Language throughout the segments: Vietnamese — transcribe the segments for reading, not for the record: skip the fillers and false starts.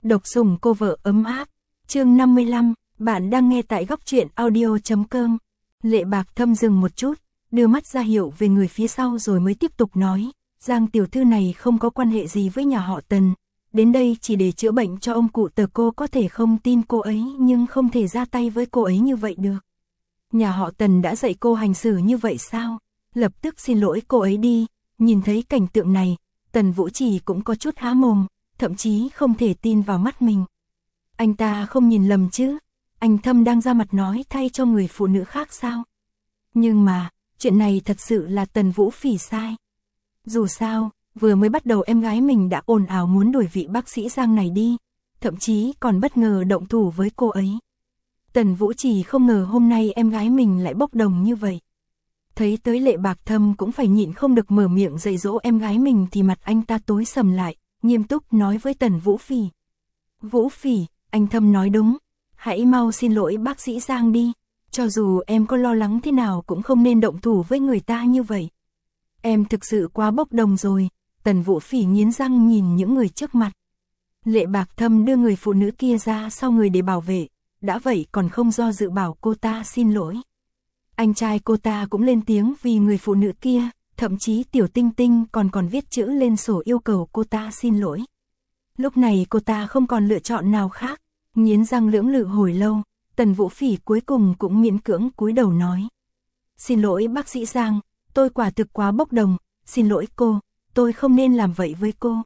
Độc sủng cô vợ ấm áp. Chương 55, bạn đang nghe tại góc truyện audio.com. Lệ Bạc Thâm dừng một chút, đưa mắt ra hiệu về người phía sau rồi mới tiếp tục nói, Giang tiểu thư này không có quan hệ gì với nhà họ Tần, đến đây chỉ để chữa bệnh cho ông cụ Tờ. Cô có thể không tin cô ấy nhưng không thể ra tay với cô ấy như vậy được. Nhà họ Tần đã dạy cô hành xử như vậy sao? Lập tức xin lỗi cô ấy đi. Nhìn thấy cảnh tượng này, Tần Vũ Trì cũng có chút há mồm, thậm chí không thể tin vào mắt mình. Anh ta không nhìn lầm chứ? Anh Thâm đang ra mặt nói thay cho người phụ nữ khác sao? Nhưng mà, chuyện này thật sự là Tần Vũ Phỉ sai. Dù sao, vừa mới bắt đầu em gái mình đã ồn ào muốn đuổi vị bác sĩ Giang này đi, thậm chí còn bất ngờ động thủ với cô ấy. Tần Vũ Trì không ngờ hôm nay em gái mình lại bốc đồng như vậy. Thấy tới Lệ Bạc Thâm cũng phải nhịn không được mở miệng dạy dỗ em gái mình thì mặt anh ta tối sầm lại, nghiêm túc nói với Tần Vũ Phỉ. Vũ Phỉ, anh Thâm nói đúng, hãy mau xin lỗi bác sĩ Giang đi, cho dù em có lo lắng thế nào cũng không nên động thủ với người ta như vậy. Em thực sự quá bốc đồng rồi. Tần Vũ Phỉ nghiến răng nhìn những người trước mặt. Lệ Bạc Thâm đưa người phụ nữ kia ra sau người để bảo vệ, đã vậy còn không do dự bảo cô ta xin lỗi. Anh trai cô ta cũng lên tiếng vì người phụ nữ kia, thậm chí Tiểu Tinh Tinh còn viết chữ lên sổ yêu cầu cô ta xin lỗi. Lúc này cô ta không còn lựa chọn nào khác, nghiến răng lưỡng lự hồi lâu, Tần Vũ Phỉ cuối cùng cũng miễn cưỡng cúi đầu nói. Xin lỗi bác sĩ Giang, tôi quả thực quá bốc đồng, xin lỗi cô, tôi không nên làm vậy với cô.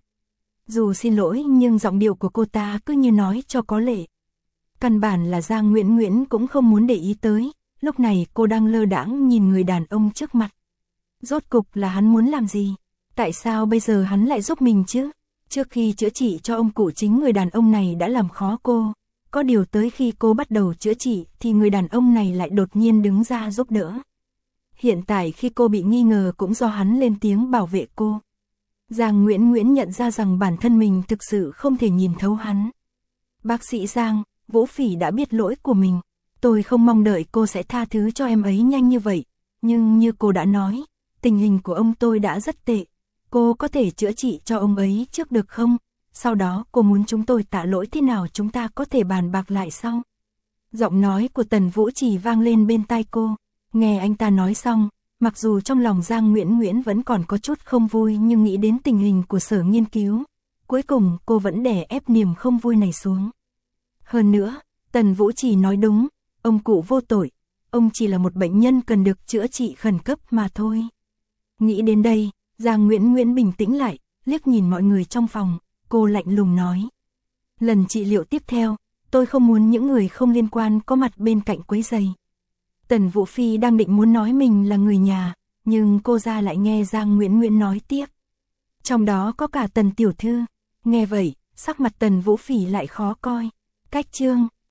Dù xin lỗi nhưng giọng điệu của cô ta cứ như nói cho có lệ. Căn bản là Giang Nguyễn cũng không muốn để ý tới, lúc này cô đang lơ đãng nhìn người đàn ông trước mặt. Rốt cục là hắn muốn làm gì? Tại sao bây giờ hắn lại giúp mình chứ? Trước khi chữa trị cho ông cụ chính người đàn ông này đã làm khó cô. Có điều tới khi cô bắt đầu chữa trị thì người đàn ông này lại đột nhiên đứng ra giúp đỡ. Hiện tại khi cô bị nghi ngờ cũng do hắn lên tiếng bảo vệ cô. Giang Nguyễn nhận ra rằng bản thân mình thực sự không thể nhìn thấu hắn. Bác sĩ Giang, Vũ Phỉ đã biết lỗi của mình. Tôi không mong đợi cô sẽ tha thứ cho em ấy nhanh như vậy. Nhưng như cô đã nói, tình hình của ông tôi đã rất tệ. Cô có thể chữa trị cho ông ấy trước được không? Sau đó cô muốn chúng tôi tạ lỗi thế nào chúng ta có thể bàn bạc lại sau. Giọng nói của Tần Vũ Trì vang lên bên tai cô. Nghe anh ta nói xong, mặc dù trong lòng Giang Nguyễn vẫn còn có chút không vui nhưng nghĩ đến tình hình của sở nghiên cứu, cuối cùng cô vẫn đè ép niềm không vui này xuống. Hơn nữa, Tần Vũ Trì nói đúng, ông cụ vô tội, ông chỉ là một bệnh nhân cần được chữa trị khẩn cấp mà thôi. Nghĩ đến đây, Giang Nguyễn bình tĩnh lại, liếc nhìn mọi người trong phòng, cô lạnh lùng nói. Lần trị liệu tiếp theo, tôi không muốn những người không liên quan có mặt bên cạnh quấy rầy. Tần Vũ Phi đang định muốn nói mình là người nhà, nhưng cô ra lại nghe Giang Nguyễn nói tiếp. Trong đó có cả Tần tiểu thư. Nghe vậy, sắc mặt Tần Vũ Phỉ lại khó coi. Cách chương